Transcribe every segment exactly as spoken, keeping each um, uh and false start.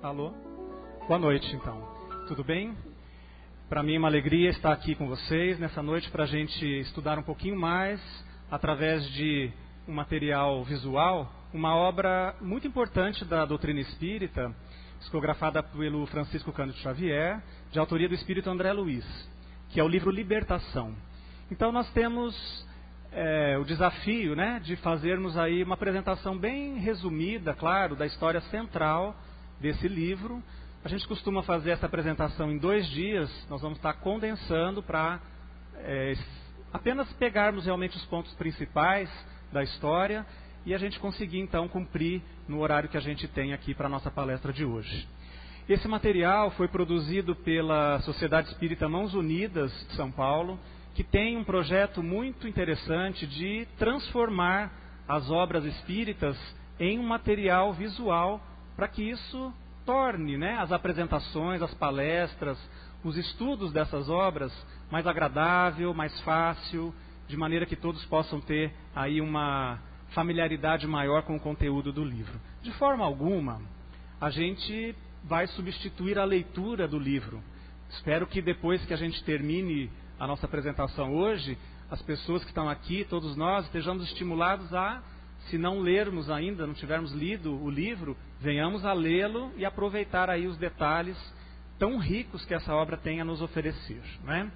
Alô? Boa noite, então. Tudo bem? Para mim é uma alegria estar aqui com vocês nessa noite para a gente estudar um pouquinho mais, através de um material visual, uma obra muito importante da doutrina espírita, psicografada pelo Francisco Cândido Xavier, de autoria do espírito André Luiz, que é o livro Libertação. Então nós temos é, o desafio, né, de fazermos aí uma apresentação bem resumida, claro, da história central desse livro. A gente costuma fazer essa apresentação em dois dias, nós vamos estar condensando para é, apenas pegarmos realmente os pontos principais da história e a gente conseguir então cumprir no horário que a gente tem aqui para a nossa palestra de hoje. Esse material foi produzido pela Sociedade Espírita Mãos Unidas de São Paulo, que tem um projeto muito interessante de transformar as obras espíritas em um material visual para que isso torne, né, as apresentações, as palestras, os estudos dessas obras mais agradável, mais fácil, de maneira que todos possam ter aí uma familiaridade maior com o conteúdo do livro. De forma alguma, a gente vai substituir a leitura do livro. Espero que depois que a gente termine a nossa apresentação hoje, as pessoas que estão aqui, todos nós, estejamos estimulados a, se não lermos ainda, não tivermos lido o livro, venhamos a lê-lo e aproveitar aí os detalhes tão ricos que essa obra tem a nos oferecer, né?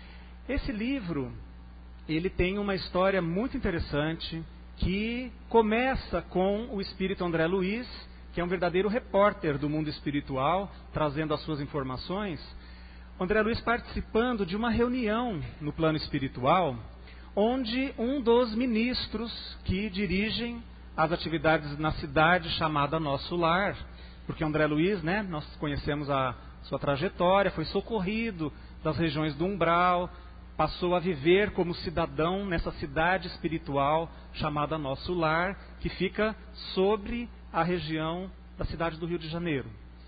Esse livro, ele tem uma história muito interessante, que começa com o espírito André Luiz, que é um verdadeiro repórter do mundo espiritual, trazendo as suas informações. André Luiz participando de uma reunião no plano espiritual, onde um dos ministros que dirigem as atividades na cidade chamada Nosso Lar, porque André Luiz, né, nós conhecemos a sua trajetória, foi socorrido das regiões do umbral, passou a viver como cidadão nessa cidade espiritual chamada Nosso Lar, que fica sobre a região da cidade do Rio de Janeiro.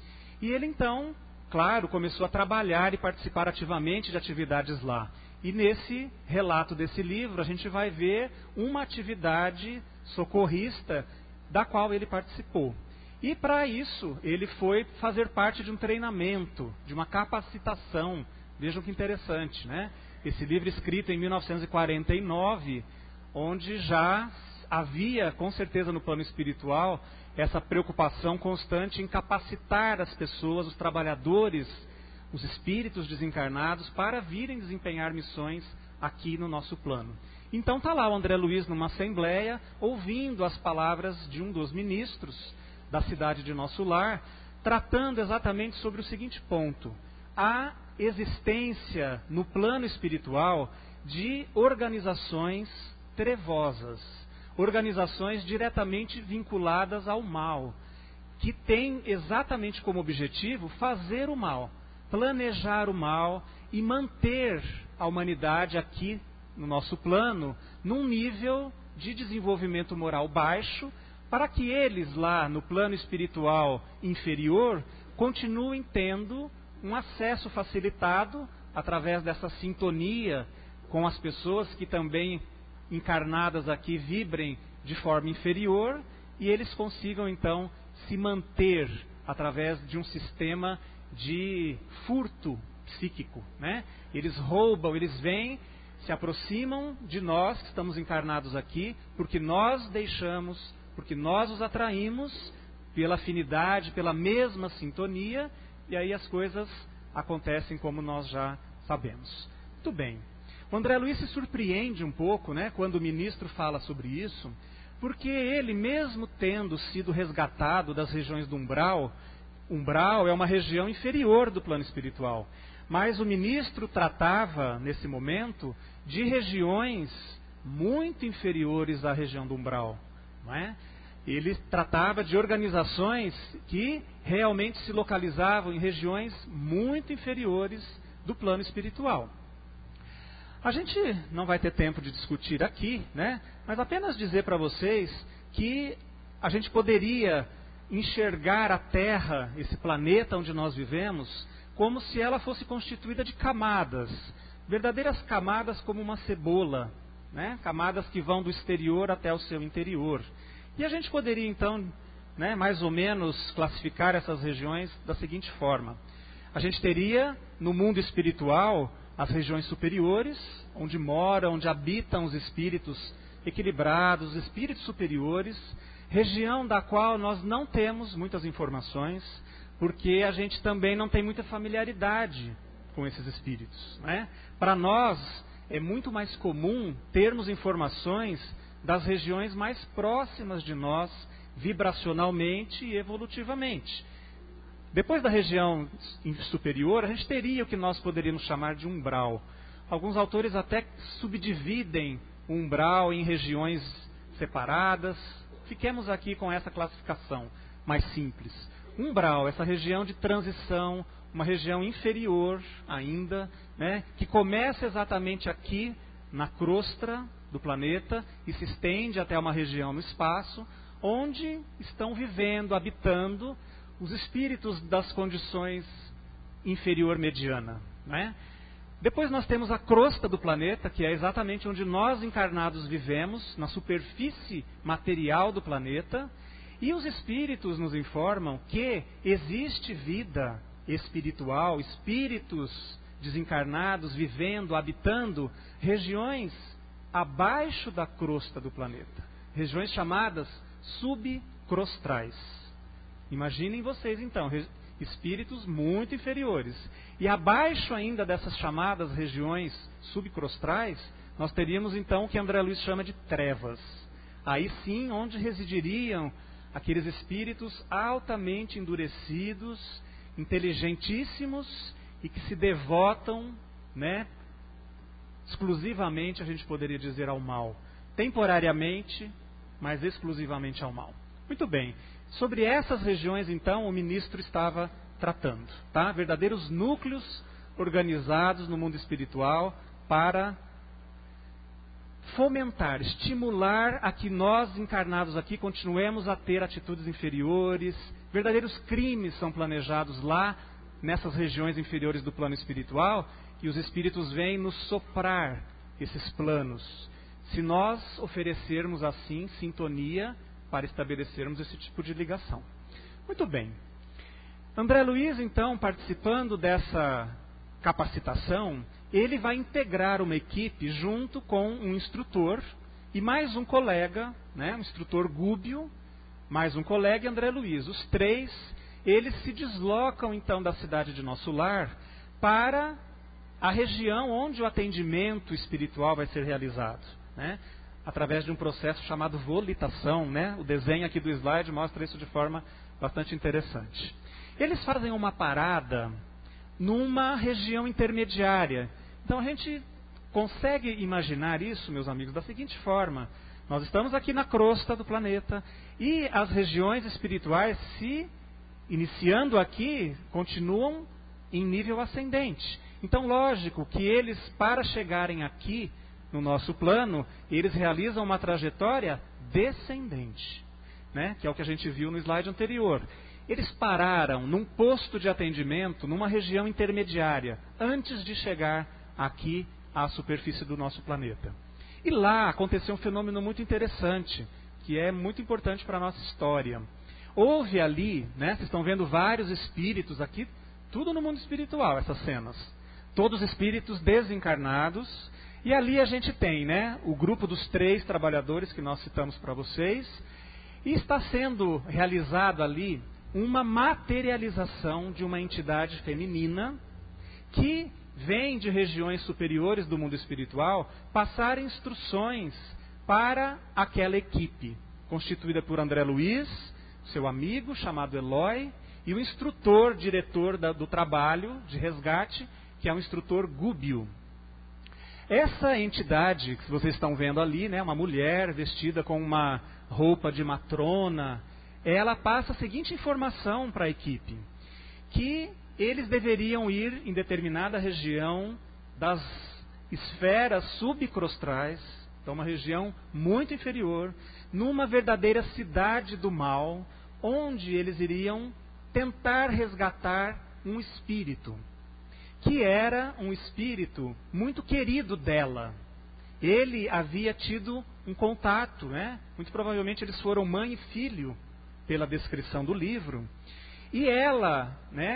E ele então, claro, começou a trabalhar e participar ativamente de atividades lá. E nesse relato desse livro, a gente vai ver uma atividade socorrista da qual ele participou. E para isso, ele foi fazer parte de um treinamento, de uma capacitação. Vejam que interessante, né? Esse livro escrito em mil novecentos e quarenta e nove, onde já havia, com certeza no plano espiritual, essa preocupação constante em capacitar as pessoas, os trabalhadores, os espíritos desencarnados, para virem desempenhar missões aqui no nosso plano. Então está lá o André Luiz numa assembleia, ouvindo as palavras de um dos ministros da cidade de Nosso Lar, tratando exatamente sobre o seguinte ponto: a existência no plano espiritual de organizações trevosas, organizações diretamente vinculadas ao mal, que têm exatamente como objetivo fazer o mal, planejar o mal e manter a humanidade aqui no nosso plano num nível de desenvolvimento moral baixo, para que eles lá no plano espiritual inferior continuem tendo um acesso facilitado através dessa sintonia com as pessoas que também encarnadas aqui vibrem de forma inferior, e eles consigam então se manter através de um sistema de furto psíquico, né? Eles roubam, eles vêm, se aproximam de nós que estamos encarnados aqui, porque nós deixamos, porque nós os atraímos pela afinidade, pela mesma sintonia, e aí as coisas acontecem como nós já sabemos. Muito bem. O André Luiz se surpreende um pouco, né, quando o ministro fala sobre isso, porque ele, mesmo tendo sido resgatado das regiões do umbral, umbral é uma região inferior do plano espiritual, mas o ministro tratava, nesse momento, de regiões muito inferiores à região do umbral, não é? Ele tratava de organizações que realmente se localizavam em regiões muito inferiores do plano espiritual. A gente não vai ter tempo de discutir aqui, né? Mas apenas dizer para vocês que a gente poderia enxergar a Terra, esse planeta onde nós vivemos, como se ela fosse constituída de camadas, verdadeiras camadas como uma cebola, né? Camadas que vão do exterior até o seu interior. E a gente poderia então né, mais ou menos classificar essas regiões da seguinte forma. A gente teria, no mundo espiritual, as regiões superiores, onde moram, onde habitam os espíritos equilibrados, os espíritos superiores, região da qual nós não temos muitas informações, porque a gente também não tem muita familiaridade com esses espíritos, né? Para nós, é muito mais comum termos informações das regiões mais próximas de nós, vibracionalmente e evolutivamente. Depois da região superior, a gente teria o que nós poderíamos chamar de umbral. Alguns autores até subdividem o umbral em regiões separadas. Fiquemos aqui com essa classificação mais simples. Umbral, essa região de transição, uma região inferior ainda, né, que começa exatamente aqui na crosta do planeta e se estende até uma região no espaço, onde estão vivendo, habitando os espíritos das condições inferior mediana, né? Depois nós temos a crosta do planeta, que é exatamente onde nós encarnados vivemos, na superfície material do planeta, e os espíritos nos informam que existe vida espiritual, espíritos desencarnados vivendo, habitando regiões abaixo da crosta do planeta, regiões chamadas subcrostrais. Imaginem vocês então, espíritos muito inferiores. E abaixo ainda dessas chamadas regiões subcrostrais, nós teríamos então o que André Luiz chama de trevas. Aí sim, onde residiriam aqueles espíritos altamente endurecidos, inteligentíssimos e que se devotam, né, exclusivamente, a gente poderia dizer, ao mal. Temporariamente, mas exclusivamente ao mal. Muito bem. Sobre essas regiões, então, o ministro estava tratando, tá? Verdadeiros núcleos organizados no mundo espiritual para fomentar, estimular a que nós encarnados aqui continuemos a ter atitudes inferiores. Verdadeiros crimes são planejados lá, nessas regiões inferiores do plano espiritual, e os espíritos vêm nos soprar esses planos, se nós oferecermos assim sintonia para estabelecermos esse tipo de ligação. Muito bem. André Luiz, então, participando dessa capacitação, ele vai integrar uma equipe junto com um instrutor e mais um colega, né, um instrutor Gúbio, mais um colega André Luiz. Os três, eles se deslocam então da cidade de Nosso Lar para a região onde o atendimento espiritual vai ser realizado, né? Através de um processo chamado volitação, né? O desenho aqui do slide mostra isso de forma bastante interessante. Eles fazem uma parada numa região intermediária. Então a gente consegue imaginar isso, meus amigos, da seguinte forma. Nós estamos aqui na crosta do planeta e as regiões espirituais, se iniciando aqui, continuam em nível ascendente. Então, lógico que eles, para chegarem aqui, no nosso plano, eles realizam uma trajetória descendente, né? Que é o que a gente viu no slide anterior. Eles pararam num posto de atendimento, numa região intermediária, antes de chegar aqui à superfície do nosso planeta. E lá aconteceu um fenômeno muito interessante, que é muito importante para a nossa história. Houve ali, né? Vocês estão vendo vários espíritos aqui, tudo no mundo espiritual, essas cenas. Todos espíritos desencarnados. E ali a gente tem, né, o grupo dos três trabalhadores que nós citamos para vocês. E está sendo realizado ali uma materialização de uma entidade feminina que vem de regiões superiores do mundo espiritual passar instruções para aquela equipe, constituída por André Luiz, seu amigo chamado Eloy, e o instrutor, diretor da, do trabalho de resgate, que é o instrutor Gúbio. Essa entidade que vocês estão vendo ali, né, uma mulher vestida com uma roupa de matrona, ela passa a seguinte informação para a equipe, que eles deveriam ir em determinada região das esferas subcrostrais, então uma região muito inferior, numa verdadeira cidade do mal, onde eles iriam tentar resgatar um espírito, que era um espírito muito querido dela. Ele havia tido um contato, né? Muito provavelmente eles foram mãe e filho pela descrição do livro, e ela, né,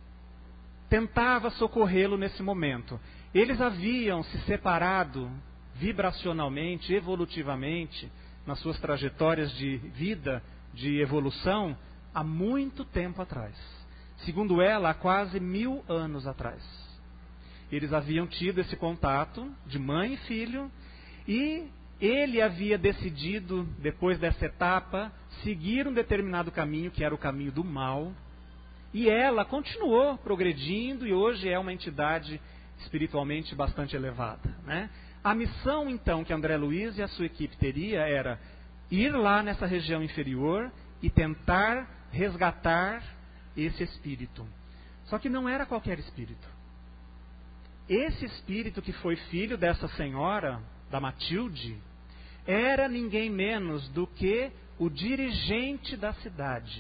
tentava socorrê-lo nesse momento. Eles haviam se separado vibracionalmente, evolutivamente, nas suas trajetórias de vida, de evolução, há muito tempo atrás. Segundo ela, há quase mil anos atrás. Eles haviam tido esse contato de mãe e filho, e ele havia decidido, depois dessa etapa, seguir um determinado caminho, que era o caminho do mal, e ela continuou progredindo, e hoje é uma entidade espiritualmente bastante elevada, né? A missão, então, que André Luiz e a sua equipe teria era ir lá nessa região inferior e tentar resgatar esse espírito. Só que não era qualquer espírito. Esse espírito que foi filho dessa senhora, da Matilde, era ninguém menos do que o dirigente da cidade,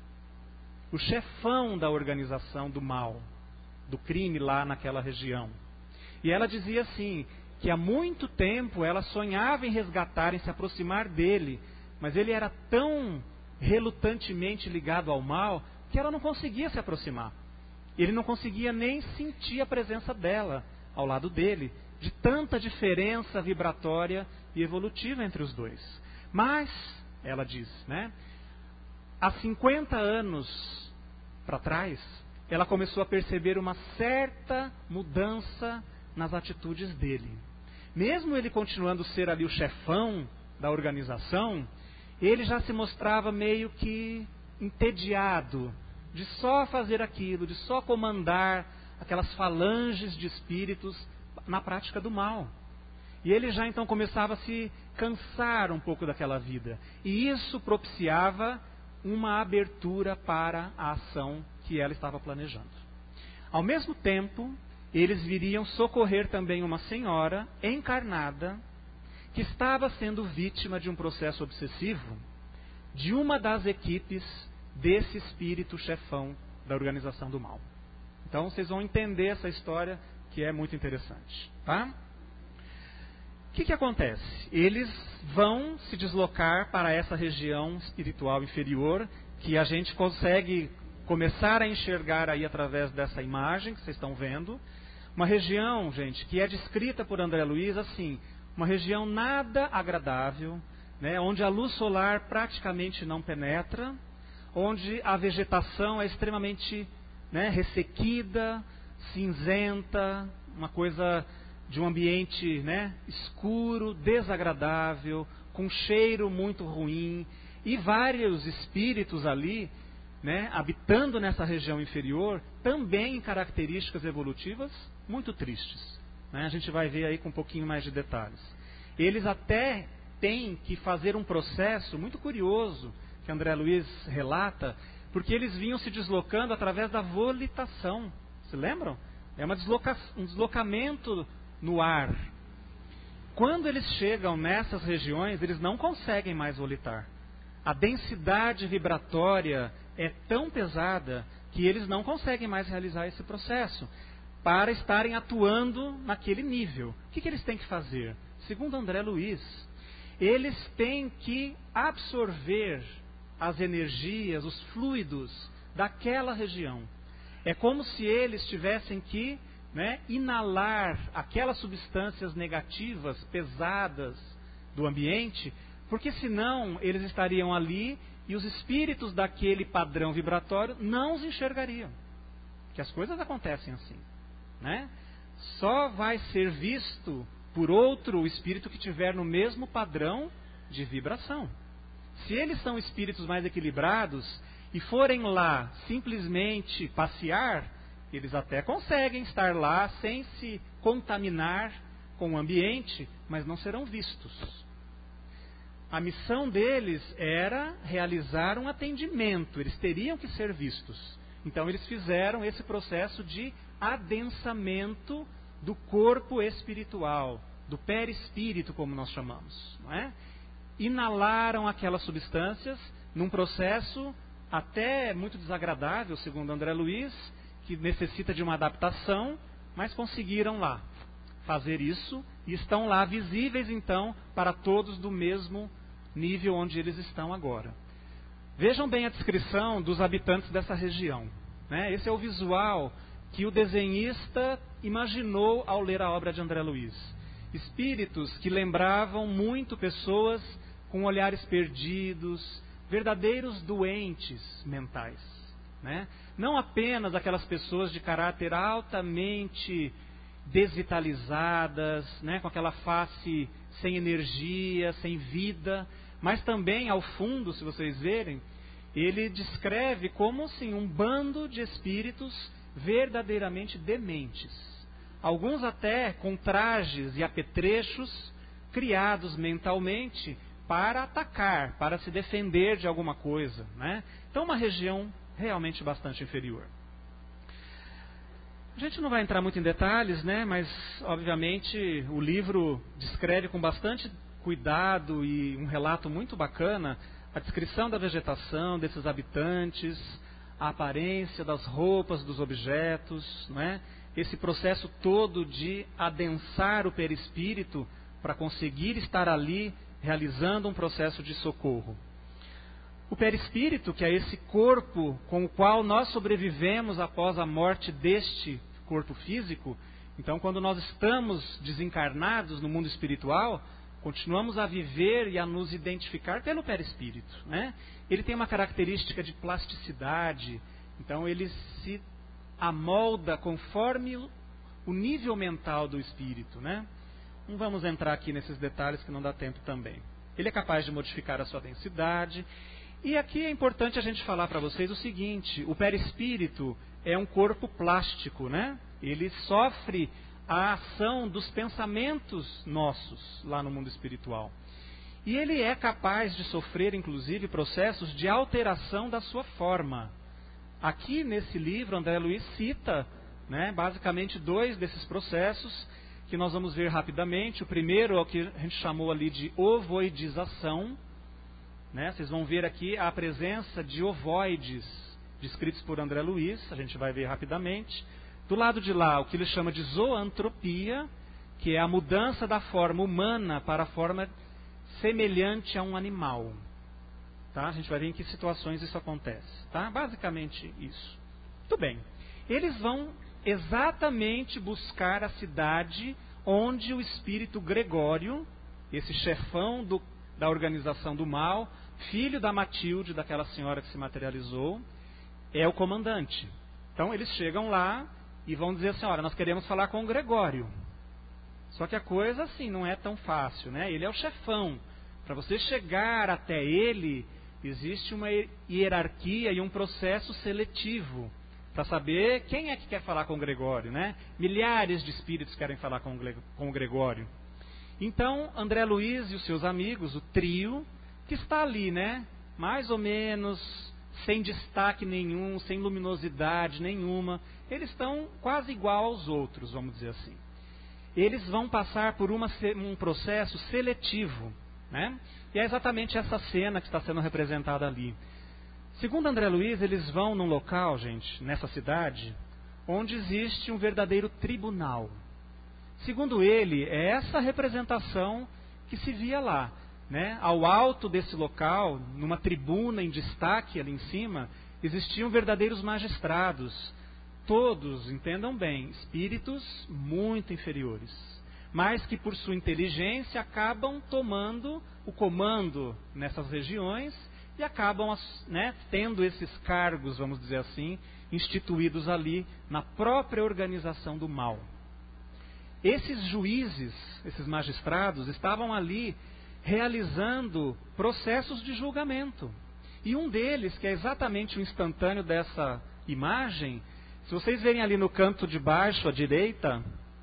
o chefão da organização do mal, do crime lá naquela região. E ela dizia assim, que há muito tempo ela sonhava em resgatar, em se aproximar dele, mas ele era tão relutantemente ligado ao mal que ela não conseguia se aproximar. Ele não conseguia nem sentir a presença dela ao lado dele, de tanta diferença vibratória e evolutiva entre os dois. Mas, ela diz, né, há cinquenta anos para trás, ela começou a perceber uma certa mudança nas atitudes dele. Mesmo ele continuando a ser ali o chefão da organização, ele já se mostrava meio que entediado de só fazer aquilo, de só comandar aquelas falanges de espíritos na prática do mal. E ele já então começava a se cansar um pouco daquela vida. E isso propiciava uma abertura para a ação que ela estava planejando. Ao mesmo tempo, eles viriam socorrer também uma senhora encarnada que estava sendo vítima de um processo obsessivo de uma das equipes desse espírito chefão da organização do mal. Então vocês vão entender essa história, que é muito interessante, tá? O que que acontece? Eles vão se deslocar para essa região espiritual inferior, que a gente consegue começar a enxergar aí através dessa imagem que vocês estão vendo. Uma região, gente, que é descrita por André Luiz assim, uma região nada agradável, né, onde a luz solar praticamente não penetra, onde a vegetação é extremamente, né, ressequida, cinzenta, uma coisa de um ambiente, né, escuro, desagradável, com cheiro muito ruim, e vários espíritos ali, né, habitando nessa região inferior, também em características evolutivas muito tristes, né? A gente vai ver aí com um pouquinho mais de detalhes. Eles até têm que fazer um processo muito curioso, que André Luiz relata, porque eles vinham se deslocando através da volitação. Se lembram? É uma desloca... um deslocamento no ar. Quando eles chegam nessas regiões, eles não conseguem mais volitar. A densidade vibratória é tão pesada que eles não conseguem mais realizar esse processo para estarem atuando naquele nível. O que que eles têm que fazer? Segundo André Luiz, eles têm que absorver as energias, os fluidos daquela região. É como se eles tivessem que, né, inalar aquelas substâncias negativas, pesadas do ambiente, porque senão eles estariam ali e os espíritos daquele padrão vibratório não os enxergariam. Que as coisas acontecem assim, né? Só vai ser visto por outro espírito que tiver no mesmo padrão de vibração. Se eles são espíritos mais equilibrados e forem lá simplesmente passear, eles até conseguem estar lá sem se contaminar com o ambiente, mas não serão vistos. A missão deles era realizar um atendimento, eles teriam que ser vistos. Então eles fizeram esse processo de adensamento do corpo espiritual, do perispírito, como nós chamamos, não é? Inalaram aquelas substâncias num processo até muito desagradável, segundo André Luiz, que necessita de uma adaptação, mas conseguiram lá fazer isso e estão lá visíveis então para todos do mesmo nível onde eles estão agora. Vejam bem a descrição dos habitantes dessa região, né? Esse é o visual que o desenhista imaginou ao ler a obra de André Luiz. Espíritos que lembravam muito pessoas com olhares perdidos, verdadeiros doentes mentais, né? Não apenas aquelas pessoas de caráter altamente desvitalizadas, né? Com aquela face sem energia, sem vida, mas também ao fundo, se vocês verem, ele descreve como assim, um bando de espíritos verdadeiramente dementes. Alguns até com trajes e apetrechos criados mentalmente para atacar, para se defender de alguma coisa, né? Então uma região realmente bastante inferior. A gente não vai entrar muito em detalhes, né? Mas obviamente o livro descreve com bastante cuidado e um relato muito bacana a descrição da vegetação, desses habitantes, a aparência das roupas, dos objetos, né? Esse processo todo de adensar o perispírito para conseguir estar ali realizando um processo de socorro. O perispírito, que é esse corpo com o qual nós sobrevivemos após a morte deste corpo físico, então quando nós estamos desencarnados no mundo espiritual, continuamos a viver e a nos identificar pelo perispírito, né? Ele tem uma característica de plasticidade, então ele se amolda conforme o nível mental do espírito, né? Não vamos entrar aqui nesses detalhes que não dá tempo também. Ele é capaz de modificar a sua densidade. E aqui é importante a gente falar para vocês o seguinte: o perispírito é um corpo plástico, né? Ele sofre a ação dos pensamentos nossos lá no mundo espiritual. E ele é capaz de sofrer, inclusive, processos de alteração da sua forma. Aqui nesse livro, André Luiz cita, né, basicamente dois desses processos que nós vamos ver rapidamente. O primeiro é o que a gente chamou ali de ovoidização. Né? Vocês vão ver aqui a presença de ovoides descritos por André Luiz, a gente vai ver rapidamente. Do lado de lá, o que ele chama de zoantropia, que é a mudança da forma humana para a forma semelhante a um animal. Tá? A gente vai ver em que situações isso acontece. Tá? Basicamente isso. Muito bem. Eles vão exatamente buscar a cidade onde o espírito Gregório, esse chefão do, da organização do mal, filho da Matilde, daquela senhora que se materializou, é o comandante. Então eles chegam lá e vão dizer assim: olha, nós queremos falar com o Gregório. Só que a coisa assim não é tão fácil, né? Ele é o chefão. Para você chegar até ele, existe uma hierarquia e um processo seletivo para saber quem é que quer falar com o Gregório, né? Milhares de espíritos querem falar com o Gregório. Então, André Luiz e os seus amigos, o trio, que está ali, né? Mais ou menos sem destaque nenhum, sem luminosidade nenhuma, eles estão quase igual aos outros, vamos dizer assim. Eles vão passar por uma, um processo seletivo, né? E é exatamente essa cena que está sendo representada ali. Segundo André Luiz, eles vão num local, gente, nessa cidade, onde existe um verdadeiro tribunal. Segundo ele, é essa representação que se via lá, né? Ao alto desse local, numa tribuna em destaque ali em cima, existiam verdadeiros magistrados. Todos, entendam bem, espíritos muito inferiores, mas que por sua inteligência acabam tomando o comando nessas regiões e acabam, né, tendo esses cargos, vamos dizer assim, instituídos ali na própria organização do mal. Esses juízes, esses magistrados, estavam ali realizando processos de julgamento. E um deles, que é exatamente o instantâneo dessa imagem, se vocês verem ali no canto de baixo à direita,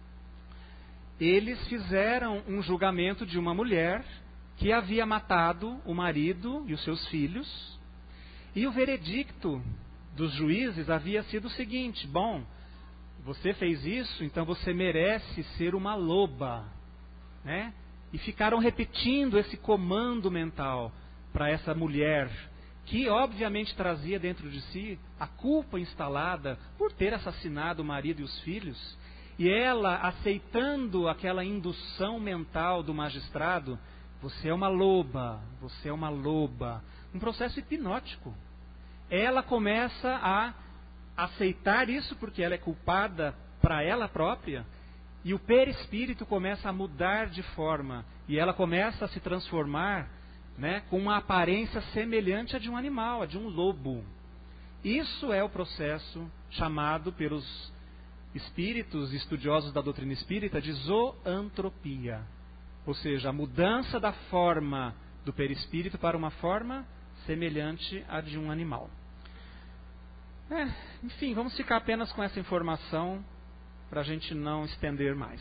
eles fizeram um julgamento de uma mulher que havia matado o marido e os seus filhos. E o veredicto dos juízes havia sido o seguinte: bom, você fez isso, então você merece ser uma loba, né? E ficaram repetindo esse comando mental para essa mulher, que obviamente trazia dentro de si a culpa instalada por ter assassinado o marido e os filhos. E ela, aceitando aquela indução mental do magistrado, você é uma loba, você é uma loba. Um processo hipnótico. Ela começa a aceitar isso porque ela é culpada para ela própria, e o perispírito começa a mudar de forma, e ela começa a se transformar, né, com uma aparência semelhante a de um animal, a de um lobo. Isso é o processo chamado pelos espíritos estudiosos da doutrina espírita de zoantropia, ou seja, a mudança da forma do perispírito para uma forma semelhante à de um animal. É, enfim, vamos ficar apenas com essa informação para a gente não estender mais.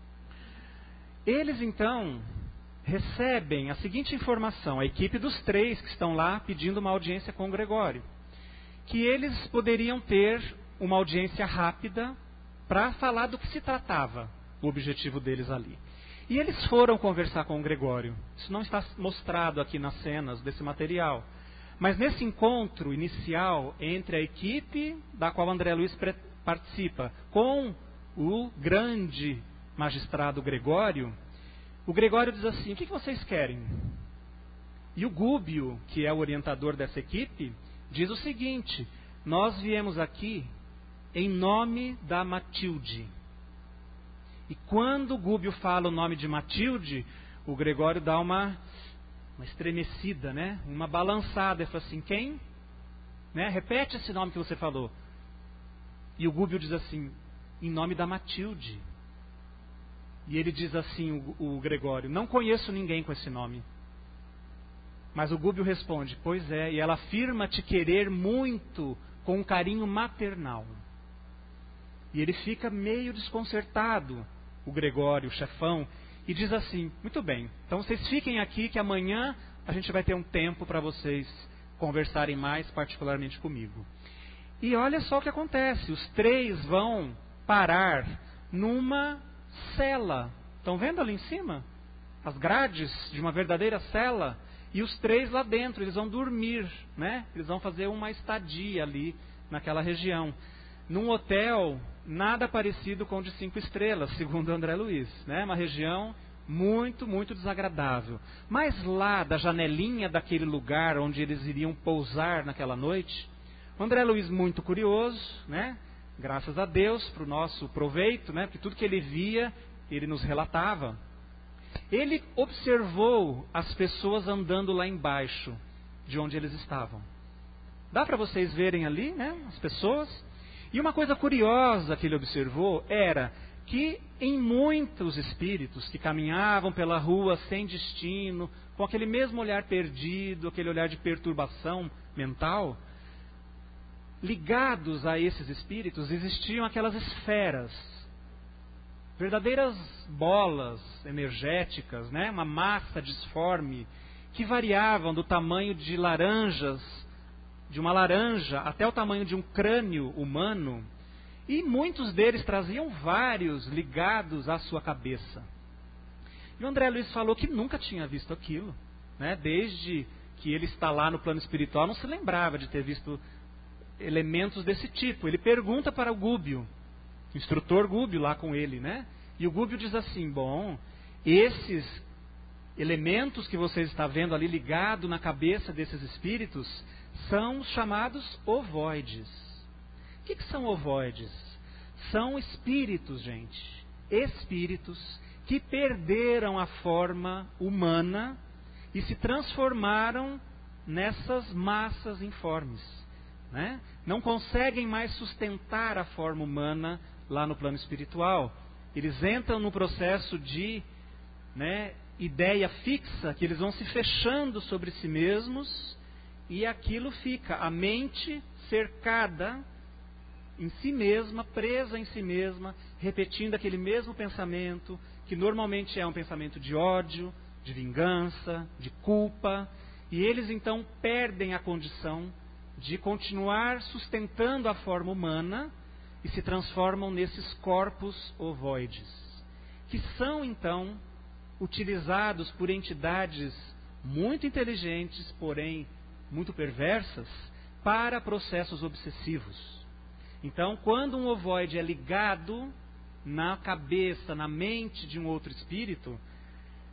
Eles então recebem a seguinte informação, a equipe dos três que estão lá pedindo uma audiência com o Gregório, que eles poderiam ter uma audiência rápida para falar do que se tratava, o objetivo deles ali. E eles foram conversar com o Gregório. Isso não está mostrado aqui nas cenas desse material. Mas nesse encontro inicial entre a equipe da qual André Luiz participa com o grande magistrado Gregório, o Gregório diz assim: o que vocês querem? E o Gúbio, que é o orientador dessa equipe, diz o seguinte: nós viemos aqui em nome da Matilde. E quando o Gúbio fala o nome de Matilde, o Gregório dá uma, uma estremecida, né? Uma balançada. Ele fala assim: quem? Né? Repete esse nome que você falou. E o Gúbio diz assim: em nome da Matilde. E ele diz assim, o, o Gregório: não conheço ninguém com esse nome. Mas o Gúbio responde: pois é, e ela afirma te querer muito, com um carinho maternal. E ele fica meio desconcertado, o Gregório, o chefão, e diz assim: muito bem, então vocês fiquem aqui que amanhã a gente vai ter um tempo para vocês conversarem mais particularmente comigo. E olha só o que acontece, os três vão parar numa cela. Estão vendo ali em cima? As grades de uma verdadeira cela. E os três lá dentro, eles vão dormir, né? Eles vão fazer uma estadia ali naquela região. Num hotel nada parecido com o de cinco estrelas, segundo André Luiz, né? Uma região muito, muito desagradável. Mas lá, da janelinha daquele lugar onde eles iriam pousar naquela noite, o André Luiz, muito curioso, né? Graças a Deus, para o nosso proveito, né? Porque tudo que ele via, ele nos relatava. Ele observou as pessoas andando lá embaixo, de onde eles estavam. Dá para vocês verem ali, né? As pessoas. E uma coisa curiosa que ele observou era que em muitos espíritos que caminhavam pela rua sem destino, com aquele mesmo olhar perdido, aquele olhar de perturbação mental, ligados a esses espíritos existiam aquelas esferas, verdadeiras bolas energéticas, né? Uma massa disforme, que variavam do tamanho de laranjas, de uma laranja até o tamanho de um crânio humano, e muitos deles traziam vários ligados à sua cabeça. E o André Luiz falou que nunca tinha visto aquilo, né? Desde que ele está lá no plano espiritual, não se lembrava de ter visto elementos desse tipo. Ele pergunta para o Gúbio, o instrutor Gúbio lá com ele, né? E o Gúbio diz assim: bom, esses elementos que vocês estão vendo ali ligado na cabeça desses espíritos são os chamados ovoides. O que, que são ovoides? São espíritos, gente. Espíritos que perderam a forma humana e se transformaram nessas massas informes, né? Não conseguem mais sustentar a forma humana lá no plano espiritual. Eles entram no processo de, né, ideia fixa, que eles vão se fechando sobre si mesmos, e aquilo fica, a mente cercada em si mesma, presa em si mesma, repetindo aquele mesmo pensamento, que normalmente é um pensamento de ódio, de vingança, de culpa, e eles então perdem a condição de continuar sustentando a forma humana e se transformam nesses corpos ovoides, que são então utilizados por entidades muito inteligentes, porém muito perversas, para processos obsessivos. Então, quando um ovoide é ligado na cabeça, na mente de um outro espírito,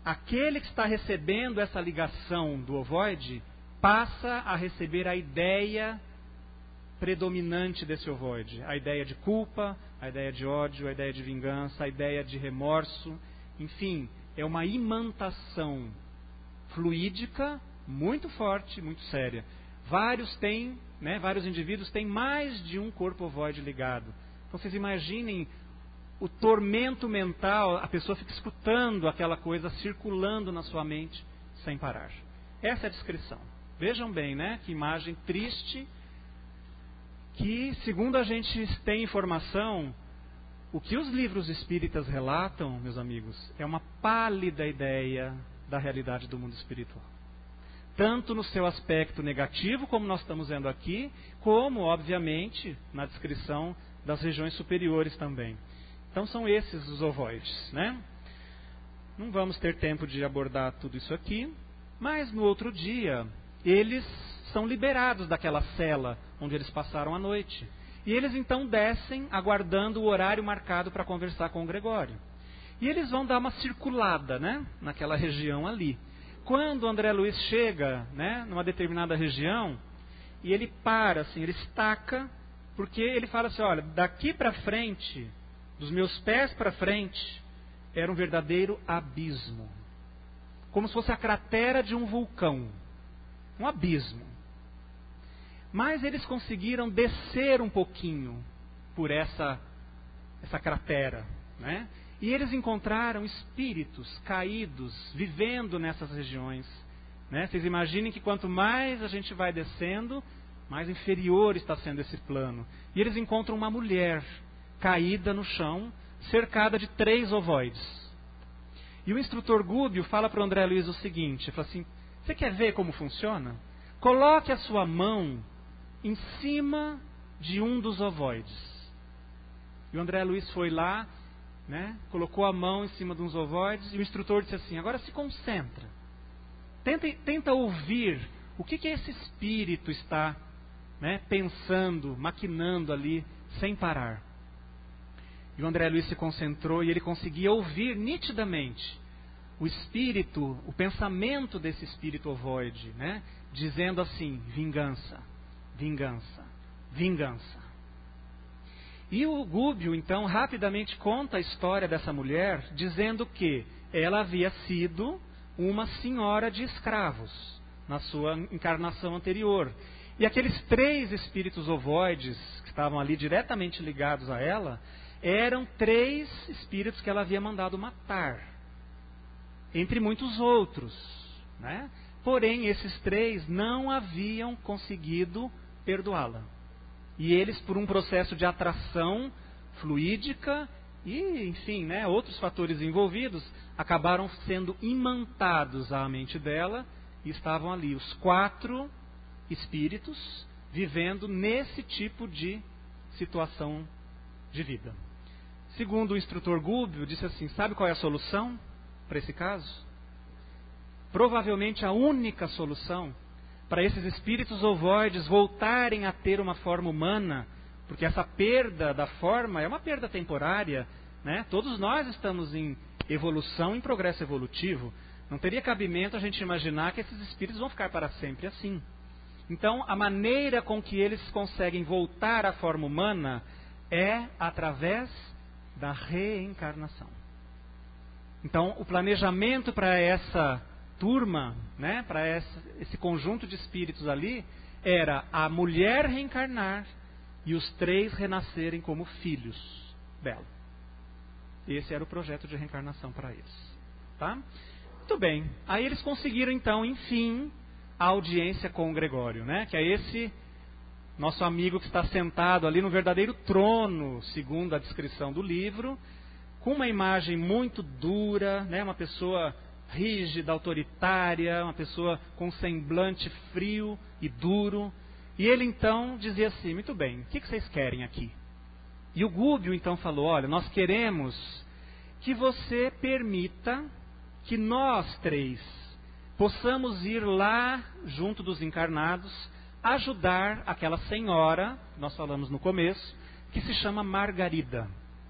aquele que está recebendo essa ligação do ovoide passa a receber a ideia predominante desse ovoide. A ideia de culpa, a ideia de ódio, a ideia de vingança, a ideia de remorso. Enfim, é uma imantação fluídica muito forte, muito séria. Vários têm, né, vários indivíduos têm mais de um corpo ovoide ligado. Então vocês imaginem o tormento mental, a pessoa fica escutando aquela coisa circulando na sua mente sem parar. Essa é a descrição. Vejam bem, né, que imagem triste, que, segundo a gente tem informação, o que os livros espíritas relatam, meus amigos, é uma pálida ideia da realidade do mundo espiritual. Tanto no seu aspecto negativo, como nós estamos vendo aqui, como, obviamente, na descrição das regiões superiores também. Então são esses os ovoides, né? Não vamos ter tempo de abordar tudo isso aqui, mas no outro dia eles são liberados daquela cela onde eles passaram a noite. E eles então descem aguardando o horário marcado para conversar com o Gregório. E eles vão dar uma circulada, né, naquela região ali. Quando o André Luiz chega, né, numa determinada região, e ele para, assim, ele estaca, porque ele fala assim, olha, daqui para frente, dos meus pés para frente, era um verdadeiro abismo. Como se fosse a cratera de um vulcão. Um abismo. Mas eles conseguiram descer um pouquinho por essa, essa cratera, né? E eles encontraram espíritos caídos, vivendo nessas regiões, né? Vocês imaginem que quanto mais a gente vai descendo, mais inferior está sendo esse plano. E eles encontram uma mulher caída no chão, cercada de três ovoides. E o instrutor Gúbio fala para o André Luiz o seguinte, fala assim, você quer ver como funciona? Coloque a sua mão em cima de um dos ovoides. E o André Luiz foi lá, né, colocou a mão em cima de uns ovoides, e o instrutor disse assim, agora se concentra. Tenta, tenta ouvir o que, que esse espírito está, né, pensando, maquinando ali, sem parar. E o André Luiz se concentrou e ele conseguia ouvir nitidamente o espírito, o pensamento desse espírito ovoide, né, dizendo assim, vingança, vingança, vingança. E o Gúbio, então, rapidamente conta a história dessa mulher, dizendo que ela havia sido uma senhora de escravos na sua encarnação anterior. E aqueles três espíritos ovoides que estavam ali diretamente ligados a ela, eram três espíritos que ela havia mandado matar, entre muitos outros, né? Porém, esses três não haviam conseguido perdoá-la. E eles, por um processo de atração fluídica e, enfim, né, outros fatores envolvidos, acabaram sendo imantados à mente dela e estavam ali os quatro espíritos vivendo nesse tipo de situação de vida. Segundo o instrutor Gúbio, disse assim, sabe qual é a solução para esse caso? Provavelmente a única solução para esses espíritos ovoides voltarem a ter uma forma humana, porque essa perda da forma é uma perda temporária, né? Todos nós estamos em evolução, em progresso evolutivo. Não teria cabimento a gente imaginar que esses espíritos vão ficar para sempre assim. Então, a maneira com que eles conseguem voltar à forma humana é através da reencarnação. Então, o planejamento para essa turma, né, para esse conjunto de espíritos ali, era a mulher reencarnar e os três renascerem como filhos dela. Esse era o projeto de reencarnação para eles. Tá? Muito bem. Aí eles conseguiram, então, enfim, a audiência com o Gregório, né, que é esse nosso amigo que está sentado ali no verdadeiro trono, segundo a descrição do livro, com uma imagem muito dura, né, uma pessoa rígida, autoritária, uma pessoa com um semblante frio e duro. E ele então dizia assim, muito bem, o que vocês querem aqui? E o Gúbio então falou, olha, nós queremos que você permita que nós três possamos ir lá junto dos encarnados, ajudar aquela senhora, nós falamos no começo, que se chama Margarida.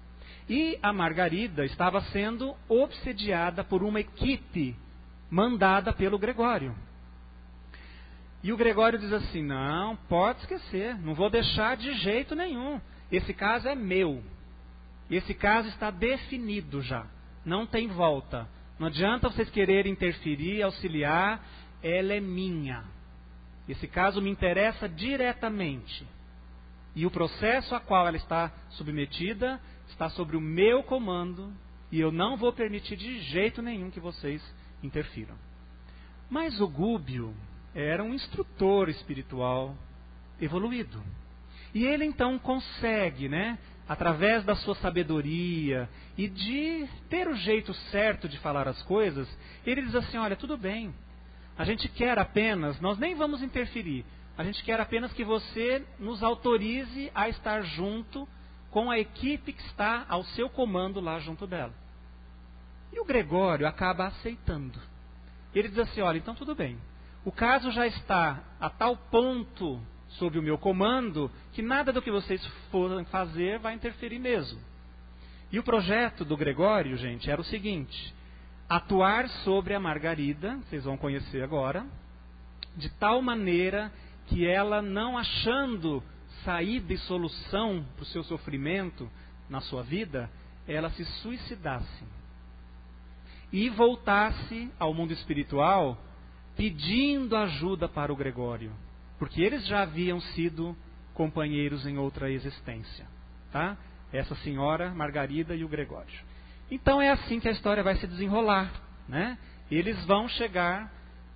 E a Margarida estava sendo obsediada por uma equipe mandada pelo Gregório. E o Gregório diz assim, não, pode esquecer, não vou deixar de jeito nenhum. Esse caso é meu. Esse caso está definido já. Não tem volta. Não adianta vocês quererem interferir, auxiliar, ela é minha. Esse caso me interessa diretamente. E o processo a qual ela está submetida está sobre o meu comando e eu não vou permitir de jeito nenhum que vocês interfiram. Mas o Gúbio era um instrutor espiritual evoluído. E ele então consegue, né, através da sua sabedoria e de ter o jeito certo de falar as coisas, ele diz assim, olha, tudo bem, a gente quer apenas, nós nem vamos interferir, a gente quer apenas que você nos autorize a estar junto com a equipe que está ao seu comando lá junto dela. E o Gregório acaba aceitando. Ele diz assim, olha, então tudo bem. O caso já está a tal ponto sob o meu comando que nada do que vocês forem fazer vai interferir mesmo. E o projeto do Gregório, gente, era o seguinte, atuar sobre a Margarida, vocês vão conhecer agora, de tal maneira que ela, não achando saída e solução para o seu sofrimento na sua vida, ela se suicidasse e voltasse ao mundo espiritual pedindo ajuda para o Gregório, porque eles já haviam sido companheiros em outra existência, tá? Essa senhora Margarida e o Gregório. Então é assim que a história vai se desenrolar, né? Eles vão chegar.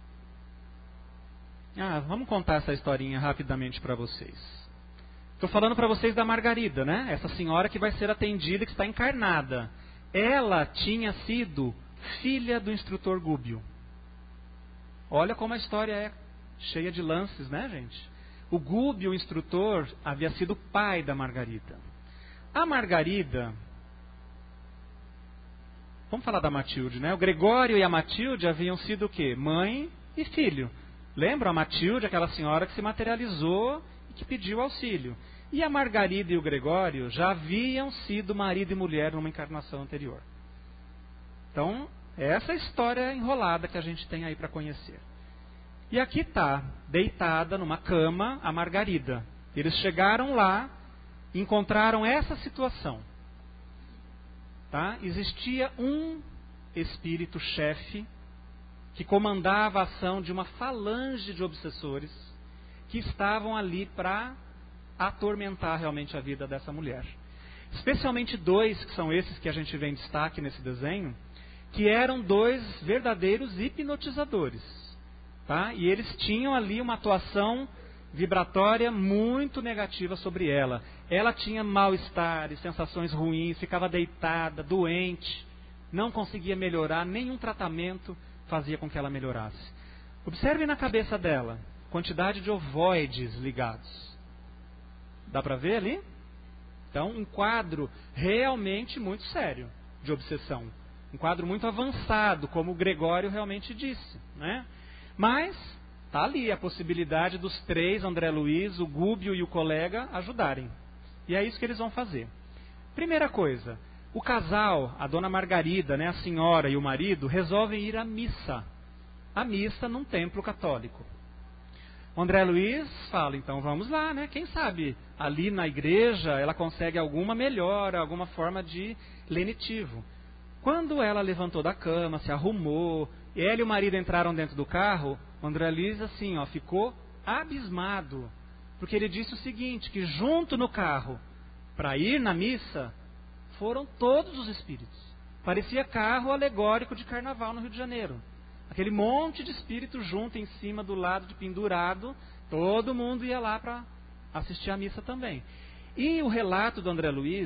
Ah, vamos contar essa historinha rapidamente para vocês. Estou falando para vocês da Margarida, né? Essa senhora que vai ser atendida, que está encarnada. Ela tinha sido filha do instrutor Gúbio. Olha como a história é cheia de lances, né, gente? O Gúbio, o instrutor, havia sido pai da Margarida. A Margarida... Vamos falar da Matilde, né? O Gregório e a Matilde haviam sido o quê? Mãe e filho. Lembra a Matilde, aquela senhora que se materializou e que pediu auxílio. E a Margarida e o Gregório já haviam sido marido e mulher numa encarnação anterior. Então, essa é a história enrolada que a gente tem aí para conhecer. E aqui está, deitada numa cama, a Margarida. Eles chegaram lá e encontraram essa situação. Tá? Existia um espírito chefe que comandava a ação de uma falange de obsessores que estavam ali para atormentar realmente a vida dessa mulher. Especialmente dois, que são esses que a gente vê em destaque nesse desenho, que eram dois verdadeiros hipnotizadores. Tá? E eles tinham ali uma atuação vibratória muito negativa sobre ela. Ela tinha mal-estar e sensações ruins, ficava deitada, doente, não conseguia melhorar, nenhum tratamento fazia com que ela melhorasse. Observe na cabeça dela, quantidade de ovoides ligados. Dá para ver ali? Então, um quadro realmente muito sério de obsessão. Um quadro muito avançado, como o Gregório realmente disse, né? Mas está ali a possibilidade dos três, André Luiz, o Gúbio e o colega, ajudarem. E é isso que eles vão fazer. Primeira coisa, o casal, a dona Margarida, né, a senhora e o marido, resolvem ir à missa. À missa num templo católico. O André Luiz fala, então vamos lá, né? Quem sabe ali na igreja ela consegue alguma melhora, alguma forma de lenitivo. Quando ela levantou da cama, se arrumou, ela e o marido entraram dentro do carro, o André Luiz assim, ó, ficou abismado. Porque ele disse o seguinte, que junto no carro, para ir na missa, foram todos os espíritos. Parecia carro alegórico de carnaval no Rio de Janeiro. Aquele monte de espírito junto em cima do lado de pendurado, todo mundo ia lá para assistir a missa também. E o relato do André Luiz,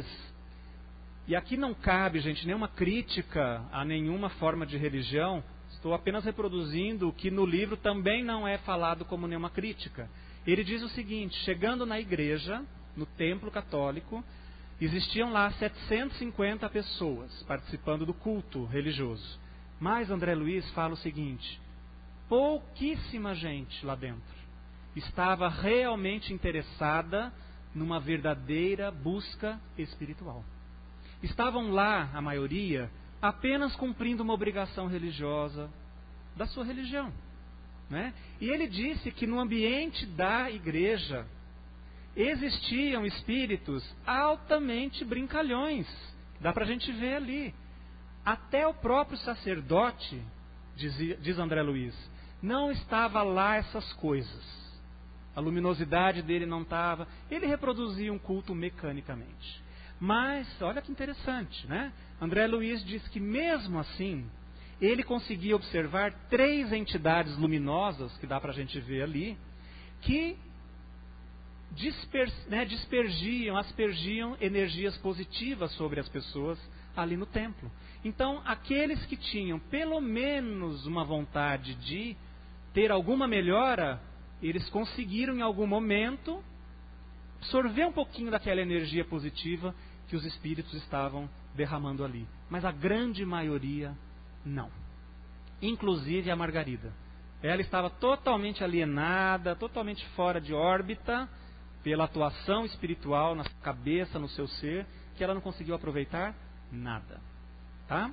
e aqui não cabe, gente, nenhuma crítica a nenhuma forma de religião, estou apenas reproduzindo o que no livro também não é falado como nenhuma crítica. Ele diz o seguinte, chegando na igreja, no templo católico, existiam lá setecentas e cinquenta pessoas participando do culto religioso. Mas André Luiz fala o seguinte, pouquíssima gente lá dentro estava realmente interessada numa verdadeira busca espiritual. estavam lá, a maioria, apenas cumprindo uma obrigação religiosa da sua religião, né? E ele disse que no ambiente da igreja existiam espíritos altamente brincalhões. Dá para a gente ver ali. Até o próprio sacerdote, diz, diz André Luiz, não estava lá essas coisas. A luminosidade dele não estava. Ele reproduzia um culto mecanicamente. Mas, olha que interessante, né? André Luiz diz que mesmo assim, ele conseguia observar três entidades luminosas, que dá para a gente ver ali, que disper, né, dispergiam, aspergiam energias positivas sobre as pessoas ali no templo. Então, aqueles que tinham pelo menos uma vontade de ter alguma melhora, eles conseguiram em algum momento absorver um pouquinho daquela energia positiva que os espíritos estavam derramando ali. Mas a grande maioria não. Inclusive a Margarida. Ela estava totalmente alienada, totalmente fora de órbita pela atuação espiritual na sua cabeça, no seu ser, que ela não conseguiu aproveitar nada. Tá?